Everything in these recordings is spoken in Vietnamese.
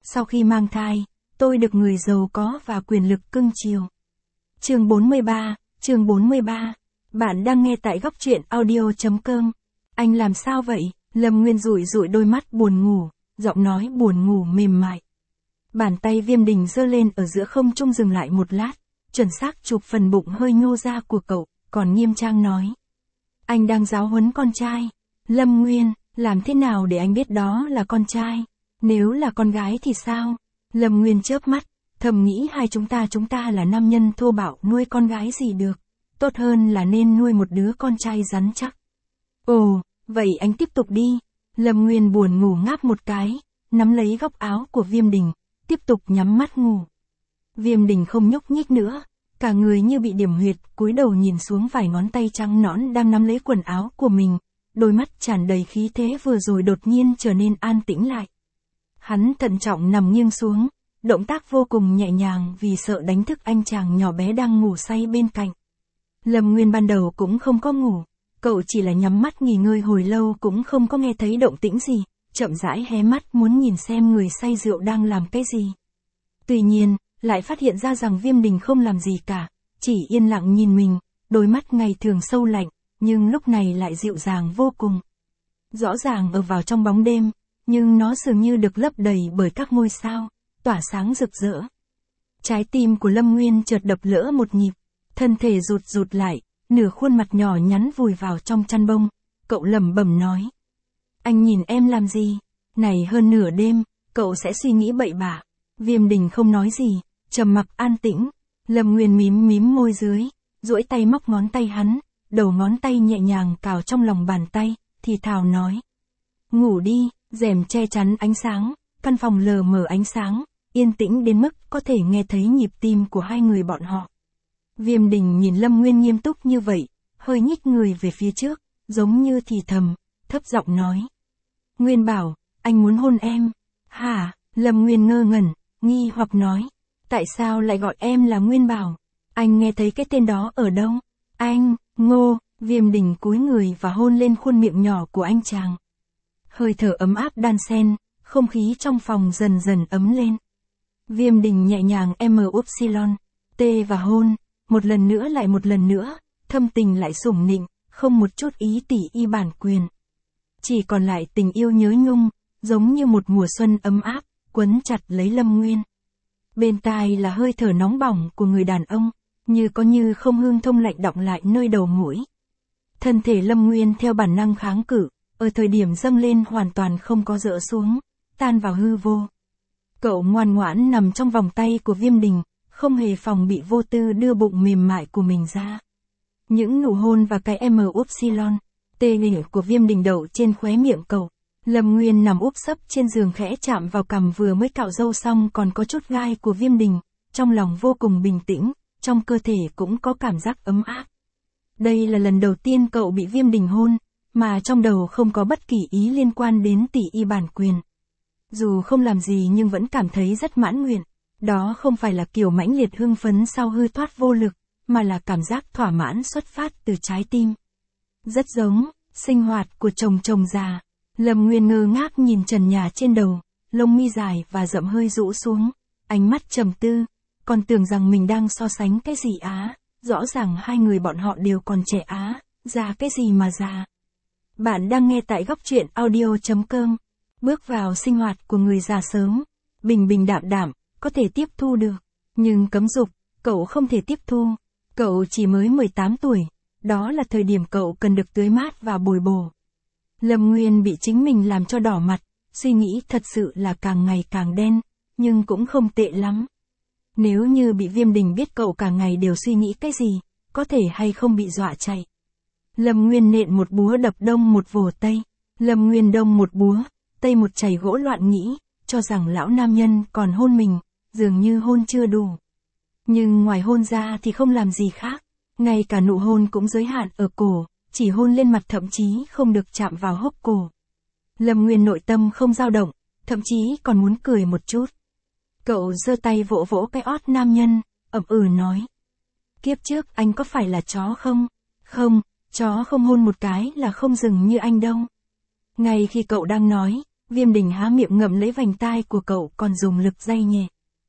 Sau khi mang thai, tôi được người giàu có và quyền lực cưng chiều. Chương 43. Bạn đang nghe tại góc truyện audio.com. Anh làm sao vậy? Lâm Nguyên dụi đôi mắt buồn ngủ, giọng nói buồn ngủ mềm mại. Bàn tay Viêm Đình giơ lên ở giữa không trung dừng lại một lát, chuẩn xác chụp phần bụng hơi nhô ra của cậu, còn nghiêm trang nói. Anh đang giáo huấn con trai. Lâm Nguyên, làm thế nào để anh biết đó là con trai? Nếu là con gái thì sao? Lâm Nguyên chớp mắt, thầm nghĩ hai chúng ta là nam nhân thô bạo nuôi con gái gì được. Tốt hơn là nên nuôi một đứa con trai rắn chắc. Ồ, vậy anh tiếp tục đi. Lâm Nguyên buồn ngủ ngáp một cái, nắm lấy góc áo của Viêm Đình, tiếp tục nhắm mắt ngủ. Viêm Đình không nhúc nhích nữa, cả người như bị điểm huyệt, cúi đầu nhìn xuống vài ngón tay trắng nõn đang nắm lấy quần áo của mình, đôi mắt tràn đầy khí thế vừa rồi đột nhiên trở nên an tĩnh lại. Hắn thận trọng nằm nghiêng xuống, động tác vô cùng nhẹ nhàng vì sợ đánh thức anh chàng nhỏ bé đang ngủ say bên cạnh. Lâm Nguyên ban đầu cũng không có ngủ, cậu chỉ là nhắm mắt nghỉ ngơi hồi lâu cũng không có nghe thấy động tĩnh gì, chậm rãi hé mắt muốn nhìn xem người say rượu đang làm cái gì. Tuy nhiên, lại phát hiện ra rằng Viêm Đình không làm gì cả, chỉ yên lặng nhìn mình, đôi mắt ngày thường sâu lạnh, nhưng lúc này lại dịu dàng vô cùng. Rõ ràng ở vào trong bóng đêm, nhưng nó dường như được lấp đầy bởi các ngôi sao, tỏa sáng rực rỡ. Trái tim của Lâm Nguyên chợt đập lỡ một nhịp, thân thể rụt lại, nửa khuôn mặt nhỏ nhắn vùi vào trong chăn bông, cậu lẩm bẩm nói. Anh nhìn em làm gì? Này hơn nửa đêm, cậu sẽ suy nghĩ bậy bạ. Viêm Đình không nói gì, trầm mặc an tĩnh. Lâm Nguyên mím môi dưới, duỗi tay móc ngón tay hắn, đầu ngón tay nhẹ nhàng cào trong lòng bàn tay, thì thào nói. Ngủ đi, rèm che chắn ánh sáng, căn phòng lờ mờ ánh sáng, yên tĩnh đến mức có thể nghe thấy nhịp tim của hai người bọn họ. Viêm Đình nhìn Lâm Nguyên nghiêm túc như vậy, hơi nhích người về phía trước, giống như thì thầm, thấp giọng nói. Nguyên bảo, anh muốn hôn em. Hả? Lâm Nguyên ngơ ngẩn, nghi hoặc nói. Tại sao lại gọi em là Nguyên bảo? Anh nghe thấy cái tên đó ở đâu? Anh, Ngô. Viêm Đình cúi người và hôn lên khuôn miệng nhỏ của anh chàng. Hơi thở ấm áp đan xen, không khí trong phòng dần dần ấm lên. Viêm Đình nhẹ nhàng T và hôn, một lần nữa lại một lần nữa, thâm tình lại sủng nịnh, không một chút ý tỉ y bản quyền. Chỉ còn lại tình yêu nhớ nhung, giống như một mùa xuân ấm áp, quấn chặt lấy Lâm Nguyên. Bên tai là hơi thở nóng bỏng của người đàn ông, như có như không hương thông lạnh đọng lại nơi đầu mũi. Thân thể Lâm Nguyên theo bản năng kháng cự, ở thời điểm dâng lên hoàn toàn không có dỡ xuống, tan vào hư vô. Cậu ngoan ngoãn nằm trong vòng tay của Viêm Đình, không hề phòng bị vô tư đưa bụng mềm mại của mình ra. Những nụ hôn và cái tê của Viêm Đình đậu trên khóe miệng cậu. Lâm Nguyên nằm úp sấp trên giường khẽ chạm vào cằm vừa mới cạo râu xong còn có chút gai của Viêm Đình, trong lòng vô cùng bình tĩnh, trong cơ thể cũng có cảm giác ấm áp. Đây là lần đầu tiên cậu bị Viêm Đình hôn, mà trong đầu không có bất kỳ ý liên quan đến tỷ y bản quyền. Dù không làm gì nhưng vẫn cảm thấy rất mãn nguyện. Đó không phải là kiểu mãnh liệt hưng phấn sau hư thoát vô lực, mà là cảm giác thỏa mãn xuất phát từ trái tim. Rất giống sinh hoạt của chồng già. Lâm Nguyên ngơ ngác nhìn trần nhà trên đầu, lông mi dài và rậm hơi rũ xuống, ánh mắt trầm tư, còn tưởng rằng mình đang so sánh cái gì á, rõ ràng hai người bọn họ đều còn trẻ á, già cái gì mà già. Bạn đang nghe tại góc truyện audio.com. Bước vào sinh hoạt của người già sớm, bình đạm, có thể tiếp thu được, nhưng cấm dục, cậu không thể tiếp thu. Cậu chỉ mới 18 tuổi, đó là thời điểm cậu cần được tưới mát và bồi bổ. Lâm Nguyên bị chính mình làm cho đỏ mặt, suy nghĩ thật sự là càng ngày càng đen, nhưng cũng không tệ lắm. Nếu như bị Viêm Đình biết cậu cả ngày đều suy nghĩ cái gì, có thể hay không bị dọa chạy. Lâm Nguyên nện một búa đập đông một vồ tây. Lâm Nguyên đông một búa, tây một chày gỗ loạn nghĩ, cho rằng lão nam nhân còn hôn mình, dường như hôn chưa đủ. Nhưng ngoài hôn ra thì không làm gì khác, ngay cả nụ hôn cũng giới hạn ở cổ, chỉ hôn lên mặt thậm chí không được chạm vào hốc cổ. Lâm Nguyên nội tâm không dao động, thậm chí còn muốn cười một chút. Cậu giơ tay vỗ vỗ cái ót nam nhân, ậm nói. Kiếp trước anh có phải là chó không? Không, chó không hôn một cái là không dừng như anh đâu. Ngay khi cậu đang nói, Viêm Đình há miệng ngậm lấy vành tai của cậu còn dùng lực day nhẹ.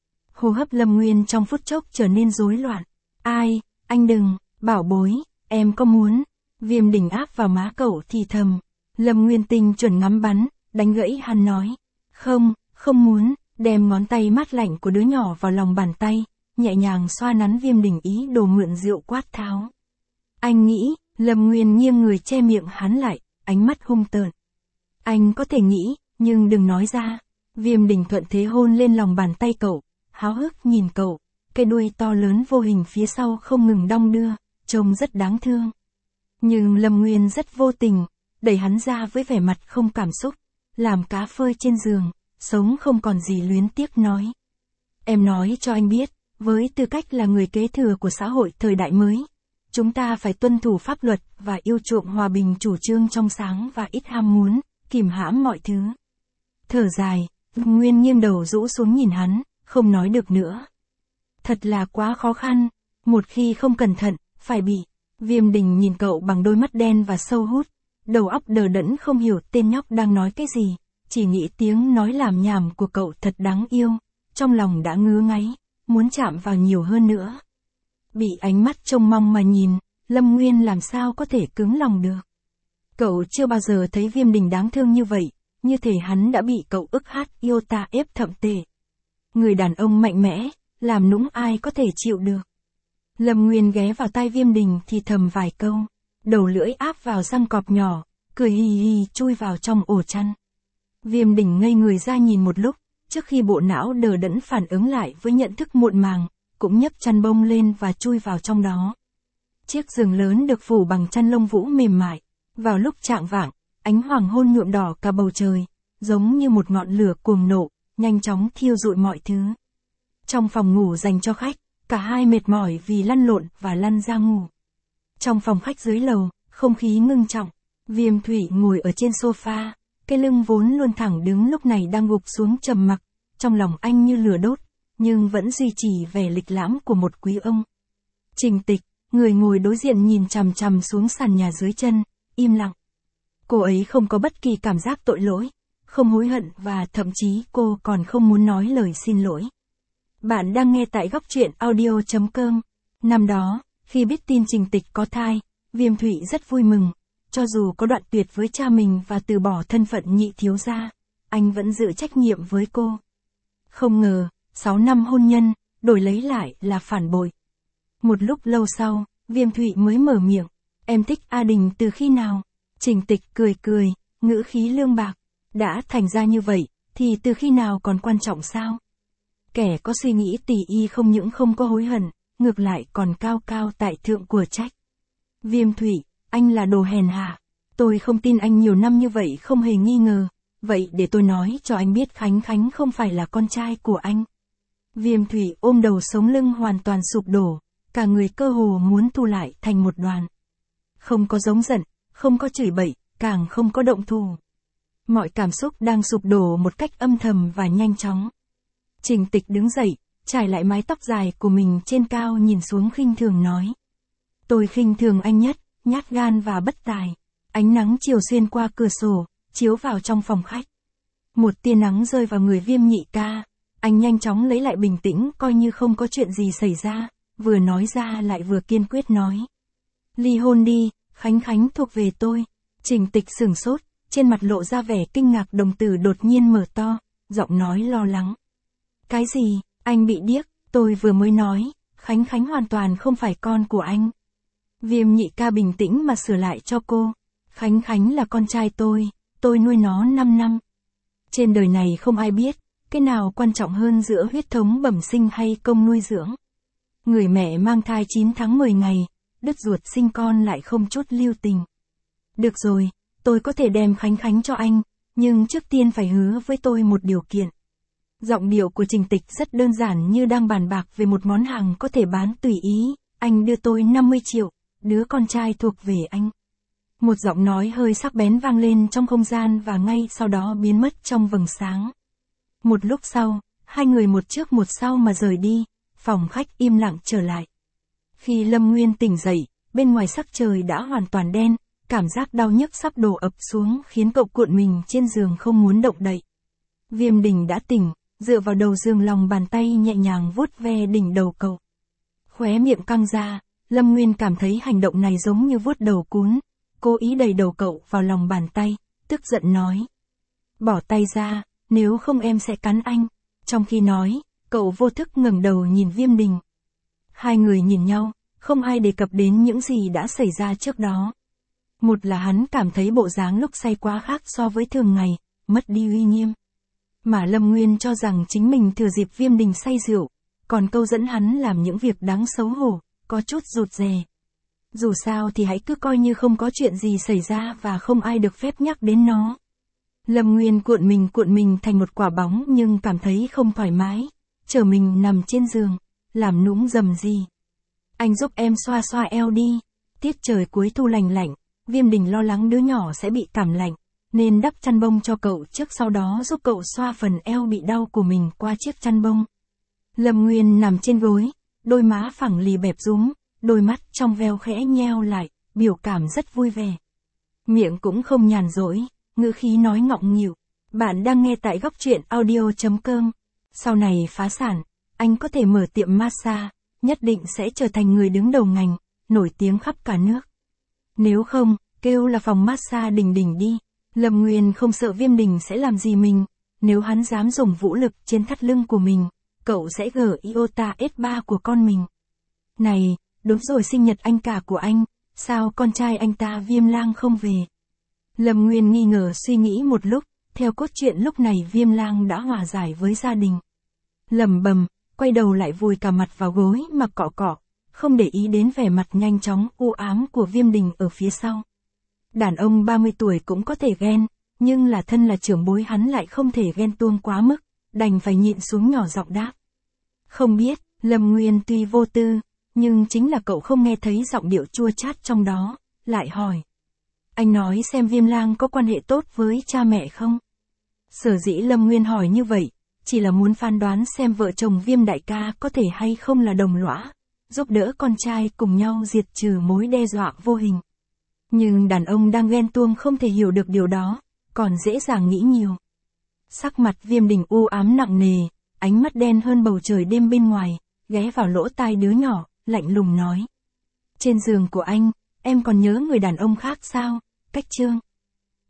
Hô hấp Lâm Nguyên trong phút chốc trở nên rối loạn. Ai, anh đừng, bảo bối, em có muốn. Viêm Đình áp vào má cậu thì thầm. Lâm Nguyên tinh chuẩn ngắm bắn, đánh gãy hắn nói. Không, không muốn, đem ngón tay mát lạnh của đứa nhỏ vào lòng bàn tay, nhẹ nhàng xoa nắn Viêm Đình ý đồ mượn rượu quát tháo. Anh nghĩ, Lâm Nguyên nghiêng người che miệng hắn lại, ánh mắt hung tợn. Anh có thể nghĩ, nhưng đừng nói ra. Viêm Đình thuận thế hôn lên lòng bàn tay cậu, háo hức nhìn cậu, cái đuôi to lớn vô hình phía sau không ngừng đong đưa, trông rất đáng thương. Nhưng Lâm Nguyên rất vô tình, đẩy hắn ra với vẻ mặt không cảm xúc, làm cá phơi trên giường, sống không còn gì luyến tiếc nói. Em nói cho anh biết, với tư cách là người kế thừa của xã hội thời đại mới, chúng ta phải tuân thủ pháp luật và yêu chuộng hòa bình, chủ trương trong sáng và ít ham muốn, kìm hãm mọi thứ. Thở dài, Nguyên nghiêng đầu rũ xuống nhìn hắn, không nói được nữa. Thật là quá khó khăn, một khi không cẩn thận, phải bị. Viêm Đình nhìn cậu bằng đôi mắt đen và sâu hút, đầu óc đờ đẫn không hiểu tên nhóc đang nói cái gì, chỉ nghĩ tiếng nói lảm nhảm của cậu thật đáng yêu, trong lòng đã ngứa ngáy, muốn chạm vào nhiều hơn nữa. Bị ánh mắt trông mong mà nhìn, Lâm Nguyên làm sao có thể cứng lòng được. Cậu chưa bao giờ thấy Viêm Đình đáng thương như vậy, như thể hắn đã bị cậu ức hát yêu ta ép thậm tệ. Người đàn ông mạnh mẽ, làm nũng ai có thể chịu được. Lâm Nguyên ghé vào tai Viêm Đình thì thầm vài câu, đầu lưỡi áp vào răng cọp nhỏ, cười hì hì chui vào trong ổ chăn. Viêm Đình ngây người ra nhìn một lúc, trước khi bộ não đờ đẫn phản ứng lại với nhận thức muộn màng, cũng nhấc chăn bông lên và chui vào trong đó. Chiếc giường lớn được phủ bằng chăn lông vũ mềm mại, vào lúc chạng vạng, ánh hoàng hôn nhuộm đỏ cả bầu trời, giống như một ngọn lửa cuồng nộ, nhanh chóng thiêu rụi mọi thứ. Trong phòng ngủ dành cho khách, cả hai mệt mỏi vì lăn lộn và lăn ra ngủ. Trong phòng khách dưới lầu, không khí ngưng trọng, Viêm Thủy ngồi ở trên sofa, cái lưng vốn luôn thẳng đứng lúc này đang gục xuống trầm mặc, trong lòng anh như lửa đốt, nhưng vẫn duy trì vẻ lịch lãm của một quý ông. Trình Tịch, người ngồi đối diện nhìn chằm chằm xuống sàn nhà dưới chân, im lặng. Cô ấy không có bất kỳ cảm giác tội lỗi, không hối hận và thậm chí cô còn không muốn nói lời xin lỗi. Bạn đang nghe tại góc truyện audio.com. Năm đó, khi biết tin Trình Tịch có thai, Viêm Thủy rất vui mừng, cho dù có đoạn tuyệt với cha mình và từ bỏ thân phận nhị thiếu gia, anh vẫn giữ trách nhiệm với cô. Không ngờ, 6 năm hôn nhân, đổi lấy lại là phản bội. Một lúc lâu sau, Viêm Thủy mới mở miệng, em thích A Đình từ khi nào? Trình Tịch cười cười, ngữ khí lương bạc, đã thành ra như vậy, thì từ khi nào còn quan trọng sao? Kẻ có suy nghĩ tỉ y không những không có hối hận, ngược lại còn cao cao tại thượng của trách. Viêm Thủy, anh là đồ hèn hạ. Tôi không tin anh nhiều năm như vậy không hề nghi ngờ. Vậy để tôi nói cho anh biết Khánh Khánh không phải là con trai của anh. Viêm Thủy ôm đầu sống lưng hoàn toàn sụp đổ, cả người cơ hồ muốn thu lại thành một đoàn. Không có giống giận, không có chửi bậy, càng không có động thù. Mọi cảm xúc đang sụp đổ một cách âm thầm và nhanh chóng. Trình Tịch đứng dậy, trải lại mái tóc dài của mình trên cao nhìn xuống khinh thường nói. Tôi khinh thường anh nhất, nhát gan và bất tài. Ánh nắng chiều xuyên qua cửa sổ, chiếu vào trong phòng khách. Một tia nắng rơi vào người Viêm Nhị ca. Anh nhanh chóng lấy lại bình tĩnh coi như không có chuyện gì xảy ra, vừa nói ra lại vừa kiên quyết nói. Ly hôn đi, Khánh Khánh thuộc về tôi. Trình Tịch sửng sốt, trên mặt lộ ra vẻ kinh ngạc, đồng tử đột nhiên mở to, giọng nói lo lắng. Cái gì, anh bị điếc, tôi vừa mới nói, Khánh Khánh hoàn toàn không phải con của anh. Viêm Nhị ca bình tĩnh mà sửa lại cho cô. Khánh Khánh là con trai tôi nuôi nó 5 năm. Trên đời này không ai biết, cái nào quan trọng hơn giữa huyết thống bẩm sinh hay công nuôi dưỡng. Người mẹ mang thai 9 tháng 10 ngày, đứt ruột sinh con lại không chút lưu tình. Được rồi, tôi có thể đem Khánh Khánh cho anh, nhưng trước tiên phải hứa với tôi một điều kiện. Giọng điệu của Trình Tịch rất đơn giản như đang bàn bạc về một món hàng có thể bán tùy ý. Anh đưa tôi 50 triệu, đứa con trai thuộc về anh. Một giọng nói hơi sắc bén vang lên trong không gian và ngay sau đó biến mất trong vầng sáng. Một lúc sau, hai người một trước một sau mà rời đi, phòng khách im lặng trở lại. Khi Lâm Nguyên tỉnh dậy, bên ngoài sắc trời đã hoàn toàn đen, cảm giác đau nhức sắp đổ ập xuống khiến cậu cuộn mình trên giường không muốn động đậy. Viêm Đình đã tỉnh, dựa vào đầu giường lòng bàn tay nhẹ nhàng vuốt ve đỉnh đầu cậu. Khóe miệng căng ra, Lâm Nguyên cảm thấy hành động này giống như vuốt đầu cún, cố ý đẩy đầu cậu vào lòng bàn tay, tức giận nói. Bỏ tay ra, nếu không em sẽ cắn anh. Trong khi nói, cậu vô thức ngẩng đầu nhìn Viêm Đình. Hai người nhìn nhau, không ai đề cập đến những gì đã xảy ra trước đó. Một là hắn cảm thấy bộ dáng lúc say quá khác so với thường ngày, mất đi uy nghiêm. Mà Lâm Nguyên cho rằng chính mình thừa dịp Viêm Đình say rượu, còn câu dẫn hắn làm những việc đáng xấu hổ, có chút rụt rè. Dù sao thì hãy cứ coi như không có chuyện gì xảy ra và không ai được phép nhắc đến nó. Lâm Nguyên cuộn mình thành một quả bóng nhưng cảm thấy không thoải mái, trở mình nằm trên giường, làm nũng rầm rì. Anh giúp em xoa xoa eo đi. Tiết trời cuối thu lành lạnh, Viêm Đình lo lắng đứa nhỏ sẽ bị cảm lạnh, nên đắp chăn bông cho cậu trước sau đó giúp cậu xoa phần eo bị đau của mình qua chiếc chăn bông. Lâm Nguyên nằm trên gối, đôi má phẳng lì bẹp rúm, đôi mắt trong veo khẽ nheo lại, biểu cảm rất vui vẻ. Miệng cũng không nhàn rỗi, ngữ khí nói ngọng nghịu. Bạn đang nghe tại góc truyện audio.com. Sau này phá sản, anh có thể mở tiệm massage, nhất định sẽ trở thành người đứng đầu ngành, nổi tiếng khắp cả nước. Nếu không, kêu là phòng massage Đình Đình đi. Lâm Nguyên không sợ Viêm Đình sẽ làm gì mình, nếu hắn dám dùng vũ lực trên thắt lưng của mình, cậu sẽ gỡ iota S3 của con mình. Này, đúng rồi, sinh nhật anh cả của anh, sao con trai anh ta Viêm Lang không về? Lâm Nguyên nghi ngờ suy nghĩ một lúc, theo cốt truyện lúc này Viêm Lang đã hòa giải với gia đình. Lẩm bẩm, quay đầu lại vùi cả mặt vào gối mà cọ cọ, không để ý đến vẻ mặt nhanh chóng u ám của Viêm Đình ở phía sau. Đàn ông 30 tuổi cũng có thể ghen, nhưng là thân là trưởng bối hắn lại không thể ghen tuông quá mức, đành phải nhịn xuống nhỏ giọng đáp. Không biết, Lâm Nguyên tuy vô tư, nhưng chính là cậu không nghe thấy giọng điệu chua chát trong đó, lại hỏi. Anh nói xem Viêm Lang có quan hệ tốt với cha mẹ không? Sở dĩ Lâm Nguyên hỏi như vậy, chỉ là muốn phán đoán xem vợ chồng Viêm đại ca có thể hay không là đồng lõa, giúp đỡ con trai cùng nhau diệt trừ mối đe dọa vô hình. Nhưng đàn ông đang ghen tuông không thể hiểu được điều đó, còn dễ dàng nghĩ nhiều. Sắc mặt Viêm Đình u ám nặng nề, ánh mắt đen hơn bầu trời đêm bên ngoài, ghé vào lỗ tai đứa nhỏ, lạnh lùng nói. Trên giường của anh, em còn nhớ người đàn ông khác sao? Cách chương.